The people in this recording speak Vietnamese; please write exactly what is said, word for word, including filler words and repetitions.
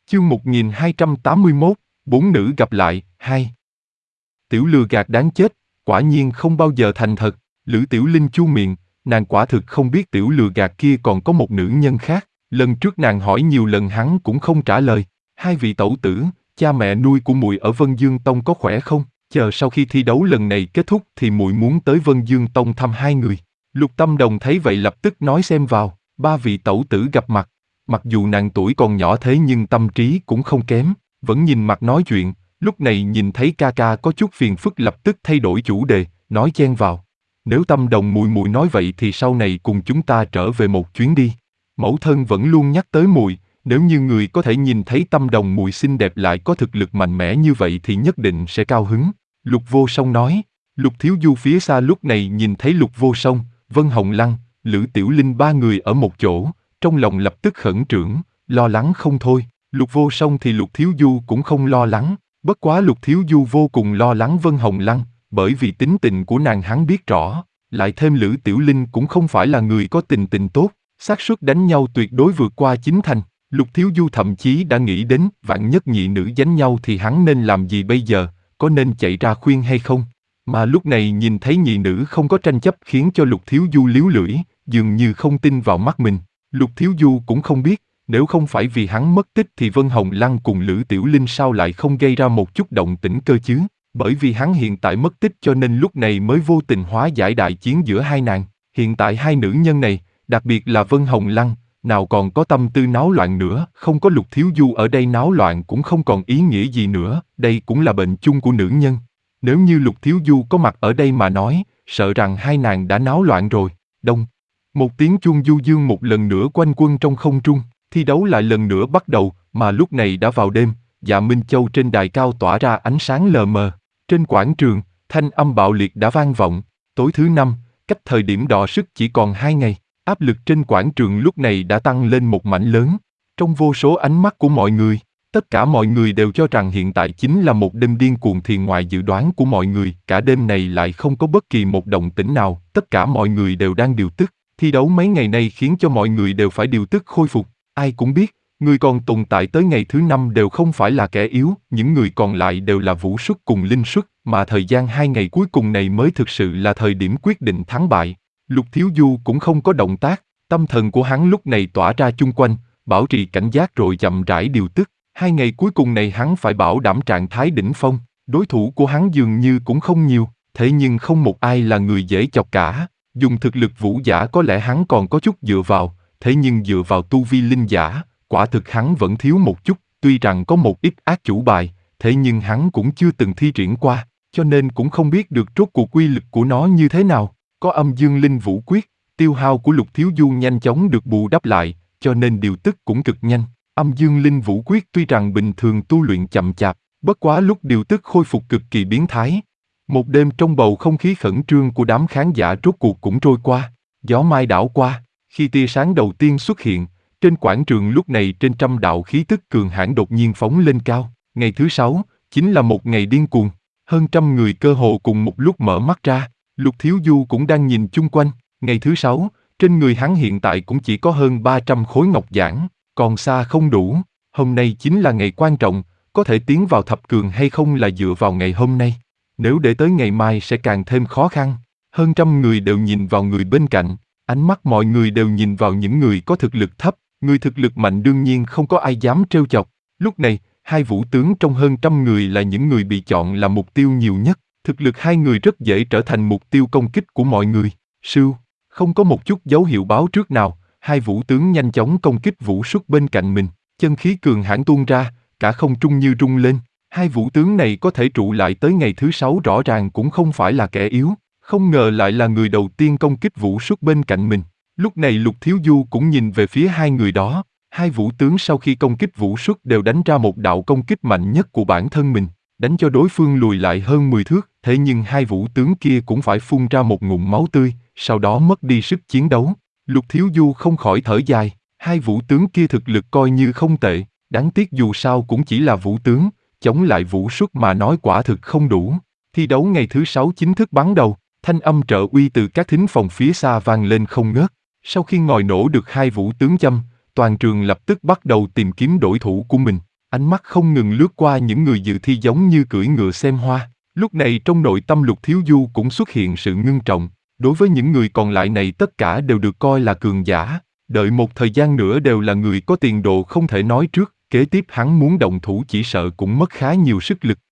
Chương một nghìn hai trăm tám mươi mốt, bốn nữ gặp lại, hai. Tiểu lừa gạt đáng chết, quả nhiên không bao giờ thành thật. Lữ Tiểu Linh chu miệng, nàng quả thực không biết tiểu lừa gạt kia còn có một nữ nhân khác. Lần trước nàng hỏi nhiều lần hắn cũng không trả lời. Hai vị tẩu tử, cha mẹ nuôi của muội ở Vân Dương Tông có khỏe không? Chờ sau khi thi đấu lần này kết thúc thì muội muốn tới Vân Dương Tông thăm hai người. Lục Tâm Đồng thấy vậy lập tức nói xem vào. Ba vị tẩu tử gặp mặt. Mặc dù nàng tuổi còn nhỏ thế nhưng tâm trí cũng không kém, vẫn nhìn mặt nói chuyện. Lúc này nhìn thấy ca ca có chút phiền phức lập tức thay đổi chủ đề, nói chen vào. Nếu Tâm Đồng muội muội nói vậy thì sau này cùng chúng ta trở về một chuyến đi. Mẫu thân vẫn luôn nhắc tới muội, nếu như người có thể nhìn thấy Tâm Đồng muội xinh đẹp lại có thực lực mạnh mẽ như vậy thì nhất định sẽ cao hứng. Lục Vô Song nói. Lục Thiếu Du phía xa lúc này nhìn thấy Lục Vô Song, Vân Hồng Lăng, Lữ Tiểu Linh ba người ở một chỗ, trong lòng lập tức khẩn trương, lo lắng không thôi. Lục Vô Song thì Lục Thiếu Du cũng không lo lắng, bất quá Lục Thiếu Du vô cùng lo lắng Vân Hồng Lăng, bởi vì tính tình của nàng hắn biết rõ, lại thêm Lữ Tiểu Linh cũng không phải là người có tình tình tốt, xác suất đánh nhau tuyệt đối vượt qua chín thành. Lục Thiếu Du thậm chí đã nghĩ đến vạn nhất nhị nữ đánh nhau thì hắn nên làm gì bây giờ, có nên chạy ra khuyên hay không? Mà lúc này nhìn thấy nhị nữ không có tranh chấp khiến cho Lục Thiếu Du líu lưỡi, dường như không tin vào mắt mình. Lục Thiếu Du cũng không biết, nếu không phải vì hắn mất tích thì Vân Hồng Lăng cùng Lữ Tiểu Linh sao lại không gây ra một chút động tĩnh cơ chứ? Bởi vì hắn hiện tại mất tích cho nên lúc này mới vô tình hóa giải đại chiến giữa hai nàng. Hiện tại hai nữ nhân này, đặc biệt là Vân Hồng Lăng, nào còn có tâm tư náo loạn nữa, không có Lục Thiếu Du ở đây náo loạn cũng không còn ý nghĩa gì nữa, đây cũng là bệnh chung của nữ nhân. Nếu như Lục Thiếu Du có mặt ở đây mà nói, sợ rằng hai nàng đã náo loạn rồi. Đông. Một tiếng chuông du dương một lần nữa quanh quẩn trong không trung, thi đấu lại lần nữa bắt đầu, mà lúc này đã vào đêm, Dạ Minh Châu trên đài cao tỏa ra ánh sáng lờ mờ. Trên quảng trường, thanh âm bạo liệt đã vang vọng. Tối thứ năm, cách thời điểm đọ sức chỉ còn hai ngày, áp lực trên quảng trường lúc này đã tăng lên một mảnh lớn. Trong vô số ánh mắt của mọi người, tất cả mọi người đều cho rằng hiện tại chính là một đêm điên cuồng thì ngoài dự đoán của mọi người, cả đêm này lại không có bất kỳ một động tĩnh nào, tất cả mọi người đều đang điều tức. Thi đấu mấy ngày nay khiến cho mọi người đều phải điều tức khôi phục, ai cũng biết, người còn tồn tại tới ngày thứ năm đều không phải là kẻ yếu, những người còn lại đều là vũ xuất cùng linh xuất, mà thời gian hai ngày cuối cùng này mới thực sự là thời điểm quyết định thắng bại. Lục Thiếu Du cũng không có động tác, tâm thần của hắn lúc này tỏa ra chung quanh, bảo trì cảnh giác rồi chậm rãi điều tức. Hai ngày cuối cùng này hắn phải bảo đảm trạng thái đỉnh phong, đối thủ của hắn dường như cũng không nhiều, thế nhưng không một ai là người dễ chọc cả. Dùng thực lực vũ giả có lẽ hắn còn có chút dựa vào, thế nhưng dựa vào tu vi linh giả, quả thực hắn vẫn thiếu một chút, tuy rằng có một ít ác chủ bài, thế nhưng hắn cũng chưa từng thi triển qua, cho nên cũng không biết được rốt cuộc quy lực của nó như thế nào. Có âm dương linh vũ quyết, tiêu hao của Lục Thiếu Du nhanh chóng được bù đắp lại, cho nên điều tức cũng cực nhanh. Âm dương linh vũ quyết tuy rằng bình thường tu luyện chậm chạp, bất quá lúc điều tức khôi phục cực kỳ biến thái. Một đêm trong bầu không khí khẩn trương của đám khán giả rốt cuộc cũng trôi qua, gió mai đảo qua, khi tia sáng đầu tiên xuất hiện, trên quảng trường lúc này trên trăm đạo khí tức cường hãn đột nhiên phóng lên cao. Ngày thứ sáu, chính là một ngày điên cuồng, hơn trăm người cơ hồ cùng một lúc mở mắt ra, Lục Thiếu Du cũng đang nhìn chung quanh. Ngày thứ sáu, trên người hắn hiện tại cũng chỉ có hơn ba trăm khối ngọc giản, còn xa không đủ, hôm nay chính là ngày quan trọng, có thể tiến vào thập cường hay không là dựa vào ngày hôm nay. Nếu để tới ngày mai sẽ càng thêm khó khăn. Hơn trăm người đều nhìn vào người bên cạnh, ánh mắt mọi người đều nhìn vào những người có thực lực thấp, người thực lực mạnh đương nhiên không có ai dám trêu chọc. Lúc này, hai vũ tướng trong hơn trăm người là những người bị chọn là mục tiêu nhiều nhất, thực lực hai người rất dễ trở thành mục tiêu công kích của mọi người. Sưu, không có một chút dấu hiệu báo trước nào, hai vũ tướng nhanh chóng công kích vũ xuất bên cạnh mình, chân khí cường hãn tuôn ra, cả không trung như rung lên. Hai vũ tướng này có thể trụ lại tới ngày thứ sáu rõ ràng cũng không phải là kẻ yếu, không ngờ lại là người đầu tiên công kích vũ xuất bên cạnh mình. Lúc này Lục Thiếu Du cũng nhìn về phía hai người đó, hai vũ tướng sau khi công kích vũ xuất đều đánh ra một đạo công kích mạnh nhất của bản thân mình, đánh cho đối phương lùi lại hơn mười thước, thế nhưng hai vũ tướng kia cũng phải phun ra một ngụm máu tươi, sau đó mất đi sức chiến đấu. Lục Thiếu Du không khỏi thở dài, hai vũ tướng kia thực lực coi như không tệ, đáng tiếc dù sao cũng chỉ là vũ tướng. Chống lại vũ xuất mà nói quả thực không đủ. Thi đấu ngày thứ sáu chính thức bắt đầu, thanh âm trợ uy từ các thính phòng phía xa vang lên không ngớt. Sau khi ngòi nổ được hai vũ tướng châm, toàn trường lập tức bắt đầu tìm kiếm đối thủ của mình. Ánh mắt không ngừng lướt qua những người dự thi giống như cưỡi ngựa xem hoa. Lúc này trong nội tâm Lục Thiếu Du cũng xuất hiện sự ngưng trọng. Đối với những người còn lại này tất cả đều được coi là cường giả. Đợi một thời gian nữa đều là người có tiền đồ không thể nói trước. Kế tiếp hắn muốn động thủ chỉ sợ cũng mất khá nhiều sức lực.